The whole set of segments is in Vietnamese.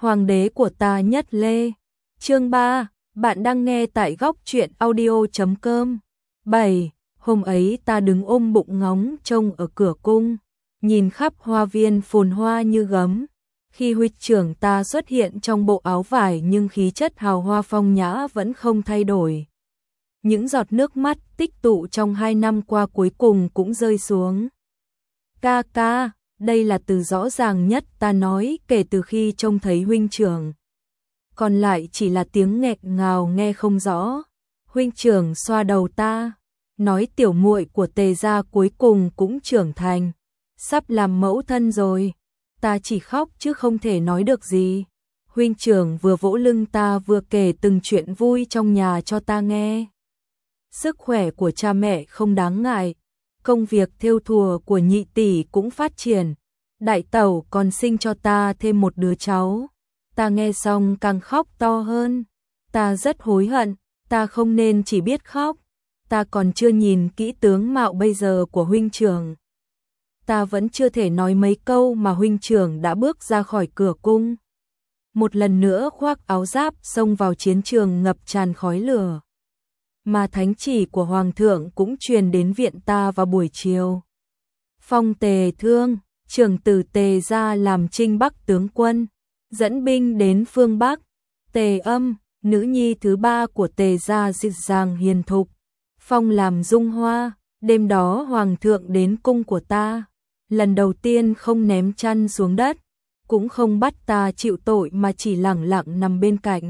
Hoàng đế của ta nhất lê. Chương 3, bạn đang nghe tại góc truyện audio.com. 7. Hôm ấy ta đứng ôm bụng ngóng trông ở cửa cung, nhìn khắp hoa viên phồn hoa như gấm. Khi huynh trưởng ta xuất hiện trong bộ áo vải nhưng khí chất hào hoa phong nhã vẫn không thay đổi. Những giọt nước mắt tích tụ trong 2 năm qua cuối cùng cũng rơi xuống. Ca ca, đây là từ rõ ràng nhất ta nói kể từ khi trông thấy huynh trưởng. Còn lại chỉ là tiếng nghẹn ngào nghe không rõ. Huynh trưởng xoa đầu ta, nói tiểu muội của Tề gia cuối cùng cũng trưởng thành, sắp làm mẫu thân rồi. Ta chỉ khóc chứ không thể nói được gì. Huynh trưởng vừa vỗ lưng ta vừa kể từng chuyện vui trong nhà cho ta nghe. Sức khỏe của cha mẹ không đáng ngại, công việc thêu thùa của nhị tỷ cũng phát triển, đại tẩu còn sinh cho ta thêm một đứa cháu. Ta nghe xong càng khóc to hơn. Ta rất hối hận, ta không nên chỉ biết khóc. Ta còn chưa nhìn kỹ tướng mạo bây giờ của huynh trưởng. Ta vẫn chưa thể nói mấy câu mà huynh trưởng đã bước ra khỏi cửa cung. Một lần nữa khoác áo giáp xông vào chiến trường ngập tràn khói lửa. Mà thánh chỉ của hoàng thượng cũng truyền đến viện ta vào buổi chiều. Phong Tề Thương, trưởng tử Tề gia làm Trinh Bắc tướng quân, dẫn binh đến phương Bắc. Tề Âm, nữ nhi thứ 3 của Tề gia dịu dàng hiền thục, phong làm Dung Hoa. Đêm đó hoàng thượng đến cung của ta, lần đầu tiên không ném chăn xuống đất, cũng không bắt ta chịu tội mà chỉ lẳng lặng nằm bên cạnh.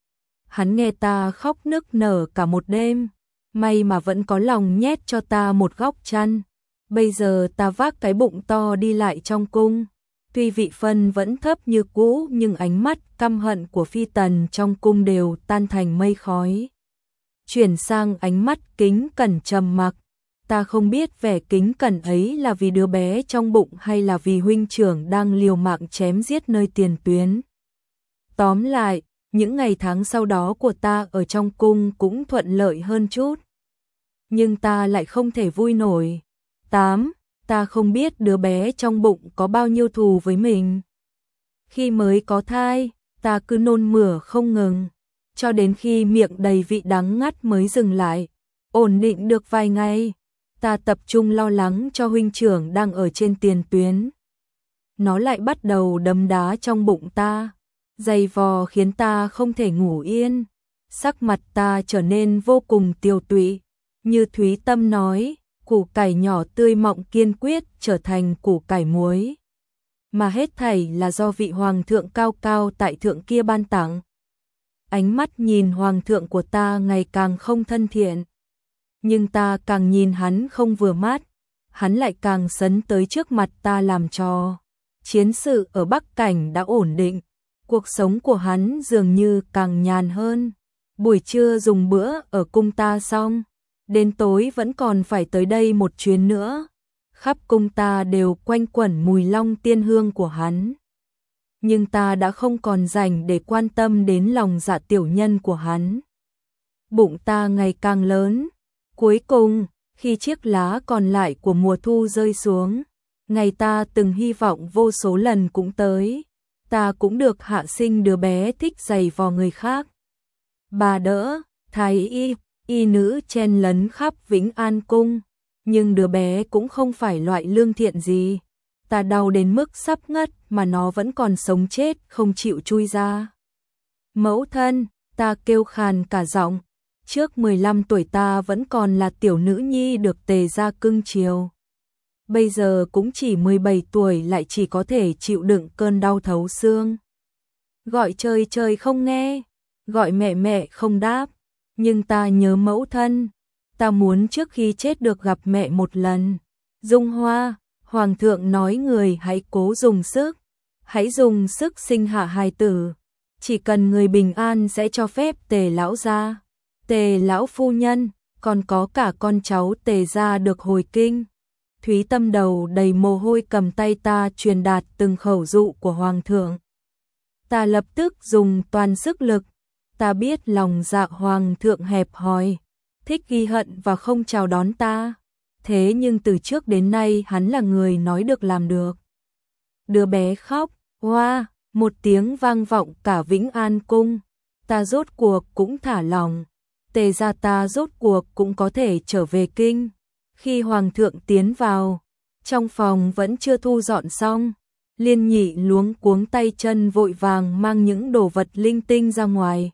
Hắn nghe ta khóc nức nở cả một đêm, may mà vẫn có lòng nhét cho ta một góc chăn. Bây giờ ta vác cái bụng to đi lại trong cung, tuy vị phân vẫn thấp như cũ nhưng ánh mắt căm hận của phi tần trong cung đều tan thành mây khói. Chuyển sang ánh mắt kính cẩn trầm mặc. Ta không biết vẻ kính cẩn ấy là vì đứa bé trong bụng hay là vì huynh trưởng đang liều mạng chém giết nơi tiền tuyến. Tóm lại, những ngày tháng sau đó của ta ở trong cung cũng thuận lợi hơn chút. Nhưng ta lại không thể vui nổi. 8. Ta không biết đứa bé trong bụng có bao nhiêu thù với mình. Khi mới có thai, ta cứ nôn mửa không ngừng, cho đến khi miệng đầy vị đắng ngắt mới dừng lại. Ổn định được vài ngày, ta tập trung lo lắng cho huynh trưởng đang ở trên tiền tuyến. Nó lại bắt đầu đấm đá trong bụng ta, giày vò khiến ta không thể ngủ yên. Sắc mặt ta trở nên vô cùng tiều tụy, như Thúy Tâm nói, củ cải nhỏ tươi mọng kiên quyết trở thành củ cải muối. Mà hết thảy là do vị hoàng thượng cao cao tại thượng kia ban tặng. Ánh mắt nhìn hoàng thượng của ta ngày càng không thân thiện. Nhưng ta càng nhìn hắn không vừa mắt, hắn lại càng sấn tới trước mặt ta làm trò. Chiến sự ở Bắc Cảnh đã ổn định, cuộc sống của hắn dường như càng nhàn hơn. Buổi trưa dùng bữa ở cung ta xong, đến tối vẫn còn phải tới đây một chuyến nữa. Khắp cung ta đều quanh quẩn mùi long tiên hương của hắn. Nhưng ta đã không còn rảnh để quan tâm đến lòng dạ tiểu nhân của hắn. Bụng ta ngày càng lớn. Cuối cùng, khi chiếc lá còn lại của mùa thu rơi xuống, ngày ta từng hy vọng vô số lần cũng tới. Ta cũng được hạ sinh đứa bé thích giày vò người khác. Bà đỡ, thái y nữ chen lấn khắp Vĩnh An cung, nhưng đứa bé cũng không phải loại lương thiện gì. Ta đau đến mức sắp ngất mà nó vẫn còn sống chết không chịu chui ra. Mẫu thân, ta kêu khàn cả giọng. Trước 15 tuổi ta vẫn còn là tiểu nữ nhi được Tề gia cưng chiều. Bây giờ cũng chỉ 17 tuổi lại chỉ có thể chịu đựng cơn đau thấu xương. Gọi trời trời không nghe, gọi mẹ mẹ không đáp. Nhưng ta nhớ mẫu thân, ta muốn trước khi chết được gặp mẹ một lần. Dung Hoa, hoàng thượng nói người hãy cố dùng sức, hãy dùng sức sinh hạ hài tử. Chỉ cần người bình an sẽ cho phép Tề lão gia, Tề lão phu nhân, còn có cả con cháu Tề gia được hồi kinh. Thúy Tâm đầu đầy mồ hôi cầm tay ta truyền đạt từng khẩu dụ của hoàng thượng. Ta lập tức dùng toàn sức lực. Ta biết lòng dạ hoàng thượng hẹp hòi, thích ghi hận và không chào đón ta. Thế nhưng từ trước đến nay hắn là người nói được làm được. Đứa bé khóc, hoa, Một tiếng vang vọng cả Vĩnh An cung, ta rốt cuộc cũng thả lòng. Tề gia ta rốt cuộc cũng có thể trở về kinh. Khi hoàng thượng tiến vào, trong phòng vẫn chưa thu dọn xong, Liên Nhị luống cuống tay chân vội vàng mang những đồ vật linh tinh ra ngoài.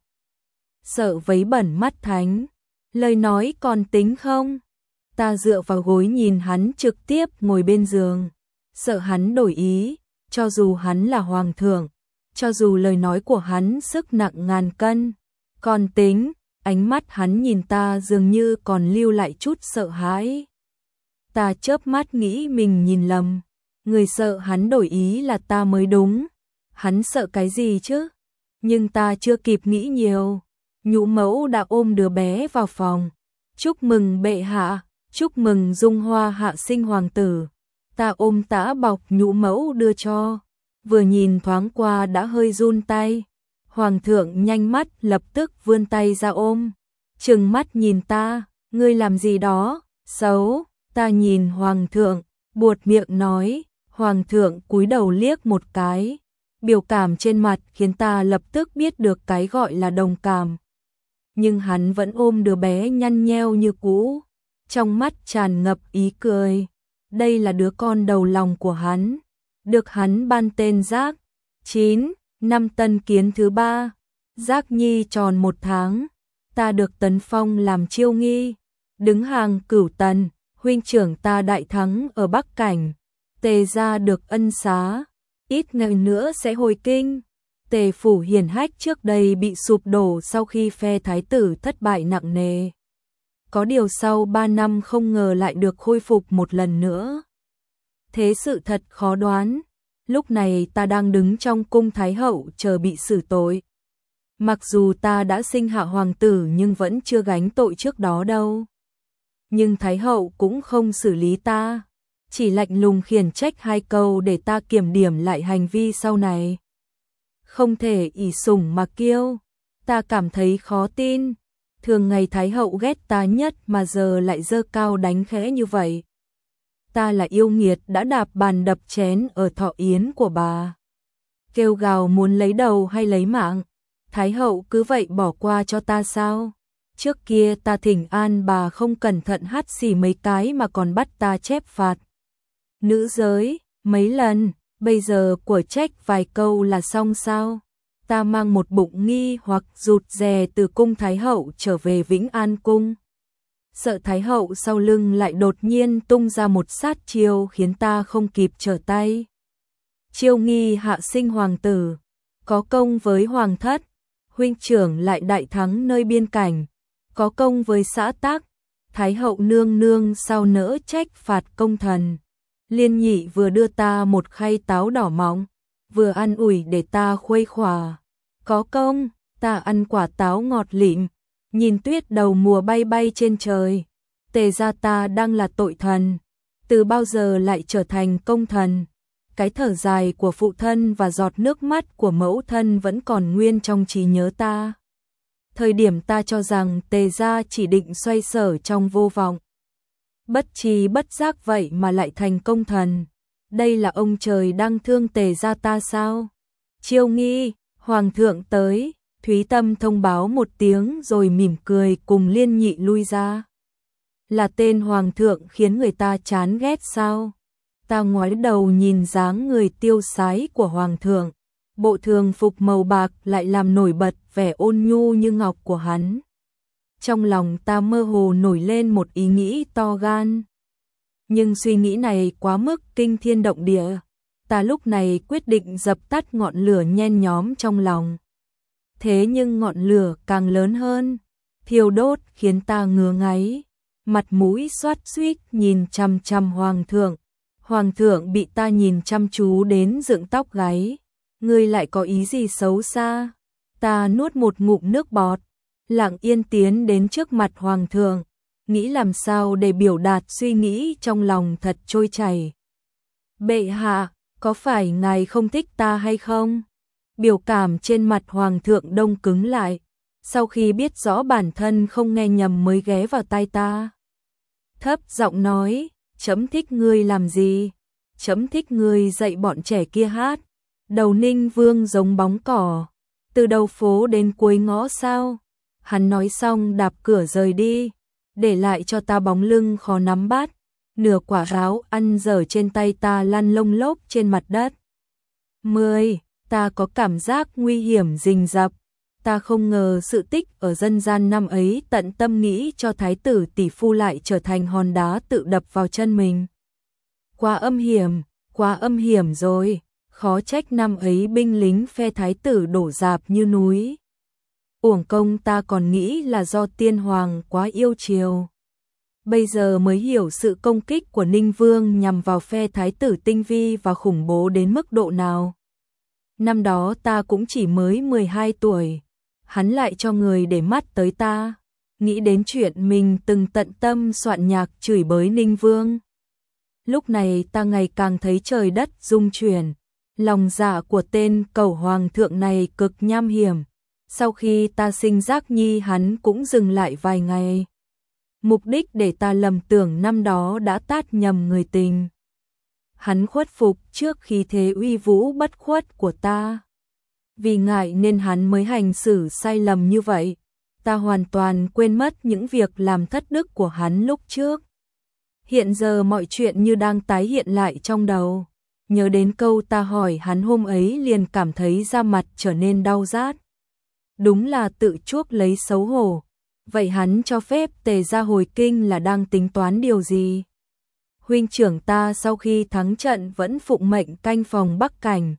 Sợ vấy bẩn mắt thánh, lời nói còn tính không? Ta dựa vào gối nhìn hắn trực tiếp ngồi bên giường, sợ hắn đổi ý, cho dù hắn là hoàng thượng, cho dù lời nói của hắn sức nặng ngàn cân, còn tính. Ánh mắt hắn nhìn ta dường như còn lưu lại chút sợ hãi. Ta chớp mắt nghĩ mình nhìn lầm, người sợ hắn đổi ý là ta mới đúng. Hắn sợ cái gì chứ? Nhưng ta chưa kịp nghĩ nhiều, Nhũ mẫu đã ôm đứa bé vào phòng. Chúc mừng bệ hạ, chúc mừng Dung Hoa hạ sinh hoàng tử. Ta ôm tã bọc Nhũ mẫu đưa cho, vừa nhìn thoáng qua đã hơi run tay. Hoàng thượng nhanh mắt lập tức vươn tay ra ôm, trừng mắt nhìn ta, ngươi làm gì đó, xấu. Ta nhìn hoàng thượng, buột miệng nói. Hoàng thượng cúi đầu liếc một cái, biểu cảm trên mặt khiến ta lập tức biết được cái gọi là đồng cảm. Nhưng hắn vẫn ôm đứa bé nhăn nheo như cũ, trong mắt tràn ngập ý cười. Đây là đứa con đầu lòng của hắn, được hắn ban tên Giác. 9. Năm Tân Kiến thứ 3, Giác Nhi tròn 1 tháng, ta được tấn phong làm chiêu nghi, đứng hàng cửu tần. Huynh trưởng ta đại thắng ở Bắc Cảnh, Tề gia được ân xá, ít ngày nữa sẽ hồi kinh. Tề phủ hiển hách trước đây bị sụp đổ sau khi phe thái tử thất bại nặng nề. Có điều sau 3 năm không ngờ lại được khôi phục một lần nữa. Thế sự thật khó đoán, lúc này ta đang đứng trong cung thái hậu chờ bị xử tội. Mặc dù ta đã sinh hạ hoàng tử nhưng vẫn chưa gánh tội trước đó đâu. Nhưng thái hậu cũng không xử lý ta, chỉ lạnh lùng khiển trách 2 câu để ta kiểm điểm lại hành vi sau này. Không thể ỷ sủng mà kiêu, ta cảm thấy khó tin. Thường ngày thái hậu ghét ta nhất mà giờ lại giơ cao đánh khẽ như vậy. Ta là yêu nghiệt đã đạp bàn đập chén ở thọ yến của bà, kêu gào muốn lấy đầu hay lấy mạng. Thái hậu cứ vậy bỏ qua cho ta sao? Trước kia ta thỉnh an bà không cẩn thận hắt xì mấy cái mà còn bắt ta chép phạt nữ giới mấy lần, bây giờ của trách vài câu là xong sao? Ta mang một bụng nghi hoặc rụt rè từ cung thái hậu trở về Vĩnh An cung. Sợ thái hậu sau lưng lại đột nhiên tung ra một sát chiêu khiến ta không kịp trở tay. Chiêu nghi hạ sinh hoàng tử, có công với hoàng thất, huynh trưởng lại đại thắng nơi biên cảnh, có công với xã tắc, thái hậu nương nương sao nỡ trách phạt công thần. Liên Nhị vừa đưa ta một khay táo đỏ mọng, vừa ăn ủi để ta khuây khỏa. Có công, ta ăn quả táo ngọt lịm, nhìn tuyết đầu mùa bay bay trên trời. Tề gia ta đang là tội thần, từ bao giờ lại trở thành công thần? Cái thở dài của phụ thân và giọt nước mắt của mẫu thân vẫn còn nguyên trong trí nhớ ta. Thời điểm ta cho rằng Tề gia chỉ định xoay sở trong vô vọng, bất tri bất giác vậy mà lại thành công thần. Đây là ông trời đang thương Tề gia ta sao? Chiêu nghi, hoàng thượng tới. Thúy Tâm thông báo một tiếng rồi mỉm cười cùng Liên Nhị lui ra. Là tên hoàng thượng khiến người ta chán ghét sao? Ta ngoái đầu nhìn dáng người tiêu sái của hoàng thượng, bộ thường phục màu bạc lại làm nổi bật vẻ ôn nhu như ngọc của hắn. Trong lòng ta mơ hồ nổi lên một ý nghĩ to gan. Nhưng suy nghĩ này quá mức kinh thiên động địa, ta lúc này quyết định dập tắt ngọn lửa nhen nhóm trong lòng. Thế nhưng ngọn lửa càng lớn hơn, thiêu đốt khiến ta ngứa ngáy, mặt mũi xoát xuýt nhìn chằm chằm hoàng thượng. Hoàng thượng bị ta nhìn chăm chú đến dựng tóc gáy. Ngươi lại có ý gì xấu xa? Ta nuốt một ngụm nước bọt, lặng yên tiến đến trước mặt hoàng thượng, nghĩ làm sao để biểu đạt suy nghĩ trong lòng thật trôi chảy. Bệ hạ, có phải ngài không thích ta hay không? Biểu cảm trên mặt hoàng thượng đông cứng lại, sau khi biết rõ bản thân không nghe nhầm mới ghé vào tai ta. Thấp giọng nói, chấm thích ngươi làm gì? Chấm thích ngươi dạy bọn trẻ kia hát. Đầu Ninh Vương giống bóng cỏ, từ đầu phố đến cuối ngõ sao? Hắn nói xong đạp cửa rời đi, để lại cho ta bóng lưng khó nắm bắt, nửa quả ráo ăn dở trên tay ta lăn lông lốc trên mặt đất. 10. Ta có cảm giác nguy hiểm rình rập. Ta không ngờ sự tích ở dân gian năm ấy tận tâm nghĩ cho thái tử tỷ phu lại trở thành hòn đá tự đập vào chân mình. Quá âm hiểm rồi, khó trách năm ấy binh lính phe thái tử đổ rạp như núi. Uổng công ta còn nghĩ là do tiên hoàng quá yêu chiều. Bây giờ mới hiểu sự công kích của Ninh Vương nhằm vào phe thái tử tinh vi và khủng bố đến mức độ nào. Năm đó ta cũng chỉ mới 12 tuổi, hắn lại cho người để mắt tới ta, nghĩ đến chuyện mình từng tận tâm soạn nhạc chửi bới Ninh Vương. Lúc này ta ngày càng thấy trời đất rung chuyển, lòng dạ của tên cẩu hoàng thượng này cực nham hiểm. Sau khi ta sinh giác nhi hắn cũng dừng lại vài ngày. Mục đích để ta lầm tưởng năm đó đã tát nhầm người tình. Hắn khuất phục trước khí thế uy vũ bất khuất của ta. Vì ngại nên hắn mới hành xử sai lầm như vậy. Ta hoàn toàn quên mất những việc làm thất đức của hắn lúc trước. Hiện giờ mọi chuyện như đang tái hiện lại trong đầu. Nhớ đến câu ta hỏi hắn hôm ấy liền cảm thấy da mặt trở nên đau rát. Đúng là tự chuốc lấy xấu hổ. Vậy hắn cho phép Tề gia hồi kinh là đang tính toán điều gì? Huynh trưởng ta sau khi thắng trận vẫn phụng mệnh canh phòng Bắc Cảnh.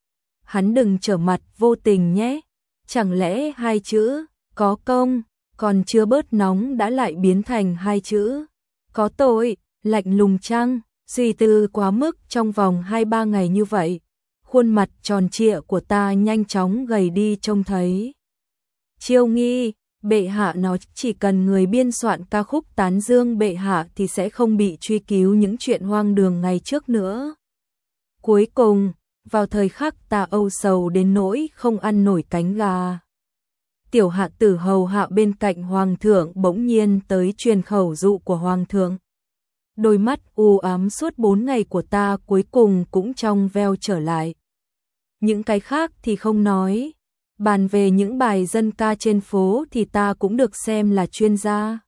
Hắn đừng trở mặt vô tình nhé. Chẳng lẽ hai chữ có công còn chưa bớt nóng đã lại biến thành hai chữ có tội, lạnh lùng chăng? Suy tư quá mức trong vòng 2-3 ngày như vậy, khuôn mặt tròn trịa của ta nhanh chóng gầy đi trông thấy. Chiêu nghi, bệ hạ nó chỉ cần người biên soạn ca khúc tán dương bệ hạ thì sẽ không bị truy cứu những chuyện hoang đường ngày trước nữa. Cuối cùng, vào thời khắc ta âu sầu đến nỗi không ăn nổi cánh gà. Tiểu hạ tử hầu hạ bên cạnh hoàng thượng bỗng nhiên tới truyền khẩu dụ của hoàng thượng. Đôi mắt u ám suốt 4 ngày của ta cuối cùng cũng trong veo trở lại. Những cái khác thì không nói. Bàn về những bài dân ca trên phố thì ta cũng được xem là chuyên gia.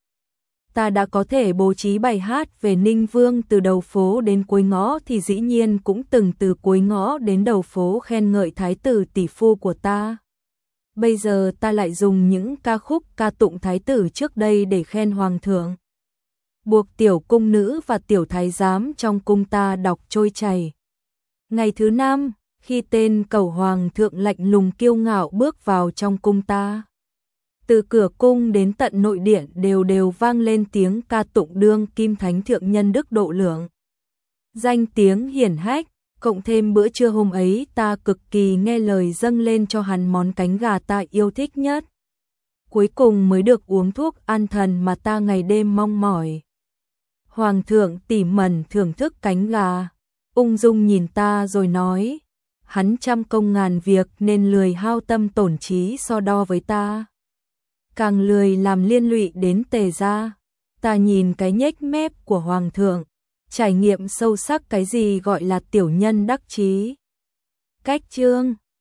Ta đã có thể bố trí bài hát về Ninh Vương từ đầu phố đến cuối ngõ thì dĩ nhiên cũng từng từ cuối ngõ đến đầu phố khen ngợi thái tử tỷ phu của ta. Bây giờ ta lại dùng những ca khúc ca tụng thái tử trước đây để khen hoàng thượng. Buộc tiểu cung nữ và tiểu thái giám trong cung ta đọc trôi chảy. Ngày thứ 5, khi tên cẩu hoàng thượng lạnh lùng kiêu ngạo bước vào trong cung ta, từ cửa cung đến tận nội điện đều đều vang lên tiếng ca tụng đương kim thánh thượng nhân đức độ lượng. Danh tiếng hiển hách, cộng thêm bữa trưa hôm ấy ta cực kỳ nghe lời dâng lên cho hắn món cánh gà ta yêu thích nhất. Cuối cùng mới được uống thuốc an thần mà ta ngày đêm mong mỏi. Hoàng thượng tỉ mẩn thưởng thức cánh gà, ung dung nhìn ta rồi nói, hắn trăm công ngàn việc nên lười hao tâm tổn trí so đo với ta. Càng lười làm liên lụy đến Tề gia. Ta nhìn cái nhếch mép của hoàng thượng, trải nghiệm sâu sắc cái gì gọi là tiểu nhân đắc chí. Cách chương